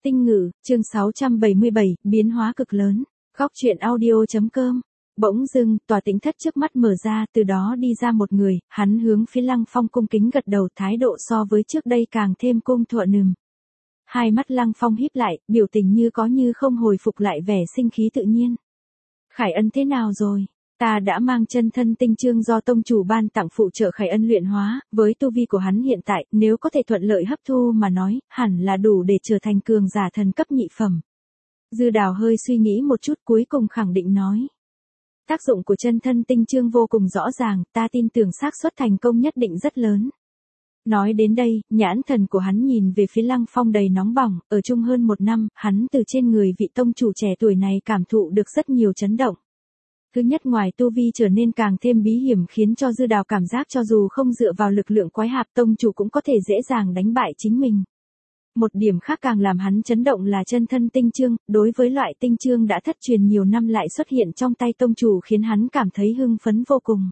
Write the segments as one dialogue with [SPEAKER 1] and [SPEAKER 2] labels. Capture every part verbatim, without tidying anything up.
[SPEAKER 1] Tinh ngữ, chương sáu trăm bảy mươi bảy, biến hóa cực lớn. Góc truyện audio.com. Bỗng dưng, tòa tĩnh thất trước mắt mở ra, từ đó đi ra một người, hắn hướng phía Lăng Phong cung kính gật đầu, thái độ so với trước đây càng thêm cung thuận nừng. Hai mắt Lăng Phong híp lại, biểu tình như có như không hồi phục lại vẻ sinh khí tự nhiên. Khải Ân thế nào rồi? Ta đã mang chân thân tinh chương do tông chủ ban tặng phụ trợ Khải Ân luyện hóa, với tu vi của hắn hiện tại, nếu có thể thuận lợi hấp thu mà nói, hẳn là đủ để trở thành cường giả thần cấp nhị phẩm. Dư Đào hơi suy nghĩ một chút cuối cùng khẳng định nói. Tác dụng của chân thân tinh chương vô cùng rõ ràng, ta tin tưởng xác suất thành công nhất định rất lớn. Nói đến đây, nhãn thần của hắn nhìn về phía Lăng Phong đầy nóng bỏng, ở chung hơn một năm, hắn từ trên người vị tông chủ trẻ tuổi này cảm thụ được rất nhiều chấn động. Thứ nhất, ngoài tu vi trở nên càng thêm bí hiểm khiến cho Dư Đào cảm giác cho dù không dựa vào lực lượng quái hạp tông chủ cũng có thể dễ dàng đánh bại chính mình. Một điểm khác càng làm hắn chấn động là chân thân tinh chương, đối với loại tinh chương đã thất truyền nhiều năm lại xuất hiện trong tay tông chủ khiến hắn cảm thấy hưng phấn vô cùng.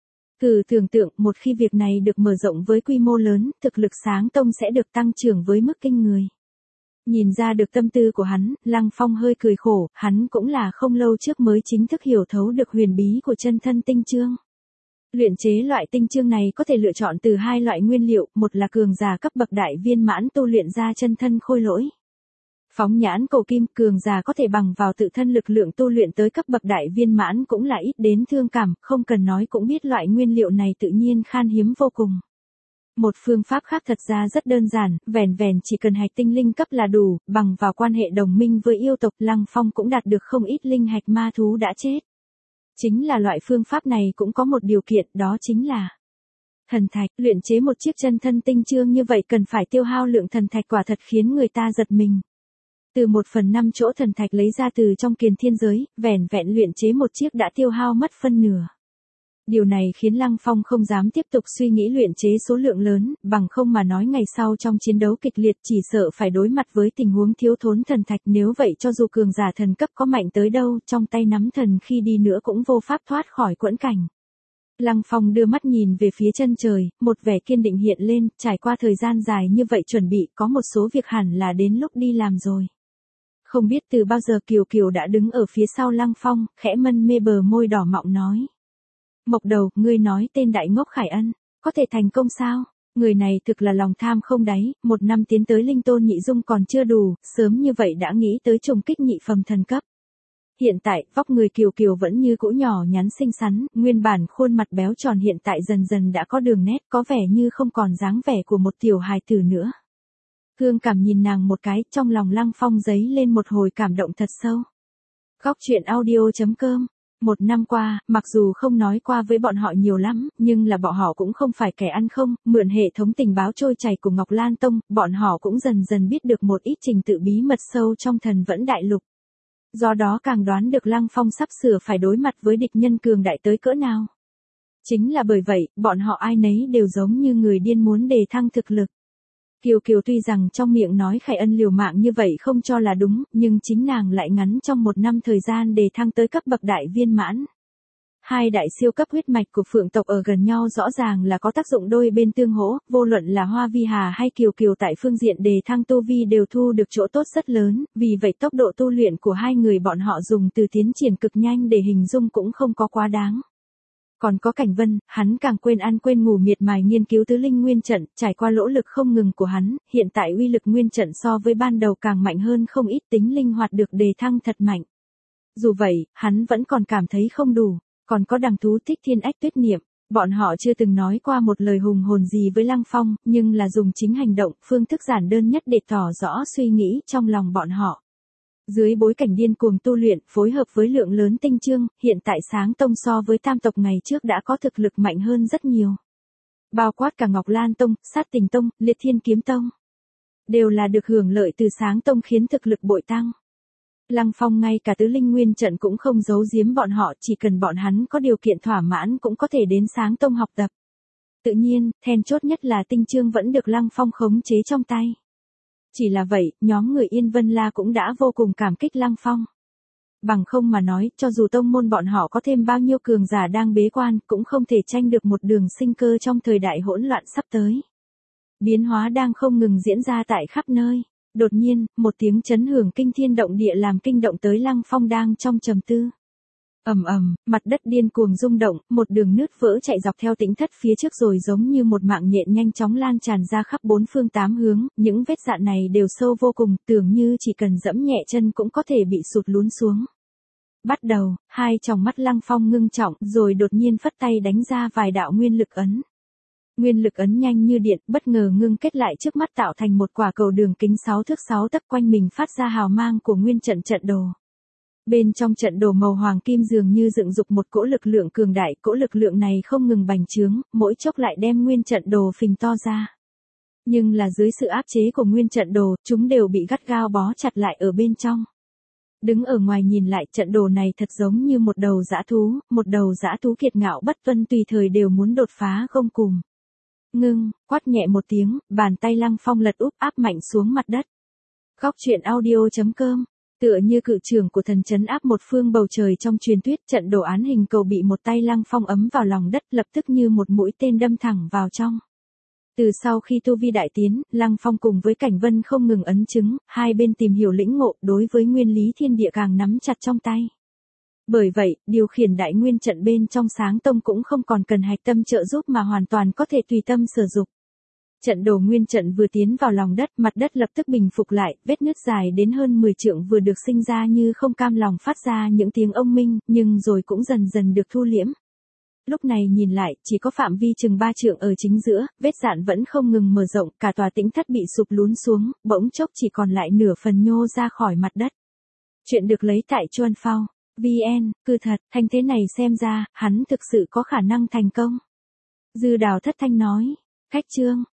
[SPEAKER 1] Cứ tưởng tượng một khi việc này được mở rộng với quy mô lớn, thực lực sáng tông sẽ được tăng trưởng với mức kinh người. Nhìn ra được tâm tư của hắn, Lăng Phong hơi cười khổ, hắn cũng là không lâu trước mới chính thức hiểu thấu được huyền bí của chân thân tinh chương. Luyện chế loại tinh chương này có thể lựa chọn từ hai loại nguyên liệu, một là cường giả cấp bậc đại viên mãn tu luyện ra chân thân khôi lỗi. Phóng nhãn cầu kim, cường giả có thể bằng vào tự thân lực lượng tu luyện tới cấp bậc đại viên mãn cũng là ít đến thương cảm, không cần nói cũng biết loại nguyên liệu này tự nhiên khan hiếm vô cùng. Một phương pháp khác thật ra rất đơn giản, vẻn vẻn chỉ cần hạch tinh linh cấp là đủ, bằng vào quan hệ đồng minh với yêu tộc Lăng Phong cũng đạt được không ít linh hạch ma thú đã chết. Chính là loại phương pháp này cũng có một điều kiện, đó chính là thần thạch. Luyện chế một chiếc chân thân tinh chương như vậy cần phải tiêu hao lượng thần thạch quả thật khiến người ta giật mình. Từ một phần năm chỗ thần thạch lấy ra từ trong kiền thiên giới, vẻn vẹn luyện chế một chiếc đã tiêu hao mất phân nửa. Điều này khiến Lăng Phong không dám tiếp tục suy nghĩ luyện chế số lượng lớn, bằng không mà nói ngày sau trong chiến đấu kịch liệt chỉ sợ phải đối mặt với tình huống thiếu thốn thần thạch, nếu vậy cho dù cường giả thần cấp có mạnh tới đâu, trong tay nắm thần khi đi nữa cũng vô pháp thoát khỏi quẫn cảnh. Lăng Phong đưa mắt nhìn về phía chân trời, một vẻ kiên định hiện lên, trải qua thời gian dài như vậy chuẩn bị, có một số việc hẳn là đến lúc đi làm rồi. Không biết từ bao giờ Kiều Kiều đã đứng ở phía sau Lăng Phong, khẽ mân mê bờ môi đỏ mọng nói. Mộc Đầu, ngươi nói tên đại ngốc Khải Ân, có thể thành công sao? Người này thực là lòng tham không đáy, một năm tiến tới linh tôn nhị dung còn chưa đủ, sớm như vậy đã nghĩ tới trùng kích nhị phẩm thần cấp. Hiện tại, vóc người Kiều Kiều vẫn như cũ nhỏ nhắn xinh xắn, nguyên bản khuôn mặt béo tròn hiện tại dần dần đã có đường nét, có vẻ như không còn dáng vẻ của một tiểu hài tử nữa. Thương cảm nhìn nàng một cái, trong lòng Lăng Phong dấy lên một hồi cảm động thật sâu. Góc truyện audio.com. Một năm qua, mặc dù không nói qua với bọn họ nhiều lắm, nhưng là bọn họ cũng không phải kẻ ăn không, mượn hệ thống tình báo trôi chảy của Ngọc Lan Tông, bọn họ cũng dần dần biết được một ít trình tự bí mật sâu trong Thần Vẫn Đại Lục. Do đó càng đoán được Lăng Phong sắp sửa phải đối mặt với địch nhân cường đại tới cỡ nào. Chính là bởi vậy, bọn họ ai nấy đều giống như người điên muốn đề thăng thực lực. Kiều Kiều tuy rằng trong miệng nói Khải Ân liều mạng như vậy không cho là đúng, nhưng chính nàng lại ngắn trong một năm thời gian đề thăng tới cấp bậc đại viên mãn. Hai đại siêu cấp huyết mạch của phượng tộc ở gần nhau rõ ràng là có tác dụng đôi bên tương hỗ, vô luận là Hoa Vi Hà hay Kiều Kiều tại phương diện đề thăng tu vi đều thu được chỗ tốt rất lớn, vì vậy tốc độ tu luyện của hai người bọn họ dùng từ tiến triển cực nhanh để hình dung cũng không có quá đáng. Còn có Cảnh Vân, hắn càng quên ăn quên ngủ miệt mài nghiên cứu tứ linh nguyên trận, trải qua nỗ lực không ngừng của hắn, hiện tại uy lực nguyên trận so với ban đầu càng mạnh hơn không ít, tính linh hoạt được đề thăng thật mạnh. Dù vậy, hắn vẫn còn cảm thấy không đủ, còn có đằng thú Thích Thiên Ách Tuyết Niệm, bọn họ chưa từng nói qua một lời hùng hồn gì với Lăng Phong, nhưng là dùng chính hành động, phương thức giản đơn nhất để tỏ rõ suy nghĩ trong lòng bọn họ. Dưới bối cảnh điên cuồng tu luyện, phối hợp với lượng lớn tinh chương, hiện tại Sáng Tông so với Tam tộc ngày trước đã có thực lực mạnh hơn rất nhiều. Bao quát cả Ngọc Lan Tông, Sát Tình Tông, Liệt Thiên Kiếm Tông. Đều là được hưởng lợi từ Sáng Tông khiến thực lực bội tăng. Lăng Phong ngay cả tứ linh nguyên trận cũng không giấu giếm bọn họ, chỉ cần bọn hắn có điều kiện thỏa mãn cũng có thể đến Sáng Tông học tập. Tự nhiên, then chốt nhất là tinh chương vẫn được Lăng Phong khống chế trong tay. Chỉ là vậy, nhóm người Yên Vân La cũng đã vô cùng cảm kích Lăng Phong. Bằng không mà nói, cho dù tông môn bọn họ có thêm bao nhiêu cường giả đang bế quan, cũng không thể tranh được một đường sinh cơ trong thời đại hỗn loạn sắp tới. Biến hóa đang không ngừng diễn ra tại khắp nơi. Đột nhiên, một tiếng chấn hưởng kinh thiên động địa làm kinh động tới Lăng Phong đang trong trầm tư. Ầm ầm, mặt đất điên cuồng rung động, một đường nứt vỡ chạy dọc theo tĩnh thất phía trước rồi giống như một mạng nhện nhanh chóng lan tràn ra khắp bốn phương tám hướng, những vết rạn này đều sâu vô cùng, tưởng như chỉ cần dẫm nhẹ chân cũng có thể bị sụt lún xuống. Bắt đầu, hai tròng mắt Lăng Phong ngưng trọng, rồi đột nhiên phất tay đánh ra vài đạo nguyên lực ấn. Nguyên lực ấn nhanh như điện, bất ngờ ngưng kết lại trước mắt tạo thành một quả cầu đường kính sáu thước sáu tấc quanh mình phát ra hào mang của nguyên trận trận đồ. Bên trong trận đồ màu hoàng kim dường như dựng dục một cỗ lực lượng cường đại, cỗ lực lượng này không ngừng bành trướng, mỗi chốc lại đem nguyên trận đồ phình to ra. Nhưng là dưới sự áp chế của nguyên trận đồ, chúng đều bị gắt gao bó chặt lại ở bên trong. Đứng ở ngoài nhìn lại, trận đồ này thật giống như một đầu dã thú, một đầu dã thú kiệt ngạo bất tuân tùy thời đều muốn đột phá gông cùm. Ngưng, quát nhẹ một tiếng, bàn tay Lăng Phong lật úp áp mạnh xuống mặt đất. Góc truyện audio chấm com. Tựa như cự trưởng của thần trấn áp một phương bầu trời trong truyền thuyết, trận đồ án hình cầu bị một tay Lăng Phong ấm vào lòng đất, lập tức như một mũi tên đâm thẳng vào trong. Từ sau khi tu vi đại tiến, Lăng Phong cùng với Cảnh Vân không ngừng ấn chứng, hai bên tìm hiểu lĩnh ngộ, đối với nguyên lý thiên địa càng nắm chặt trong tay. Bởi vậy, điều khiển đại nguyên trận bên trong Sáng Tông cũng không còn cần hạch tâm trợ giúp mà hoàn toàn có thể tùy tâm sử dụng. Trận đồ nguyên trận vừa tiến vào lòng đất, mặt đất lập tức bình phục lại, vết nứt dài đến hơn mười trượng vừa được sinh ra như không cam lòng phát ra những tiếng ông minh, nhưng rồi cũng dần dần được thu liễm. Lúc này nhìn lại, chỉ có phạm vi chừng ba trượng ở chính giữa, vết dạn vẫn không ngừng mở rộng, cả tòa tĩnh thất bị sụp lún xuống, bỗng chốc chỉ còn lại nửa phần nhô ra khỏi mặt đất. Chuyện được lấy tại Chuan Phao. vn, cứ thật, thanh thế này xem ra, hắn thực sự có khả năng thành công. Dư Đào thất thanh nói, khách trương.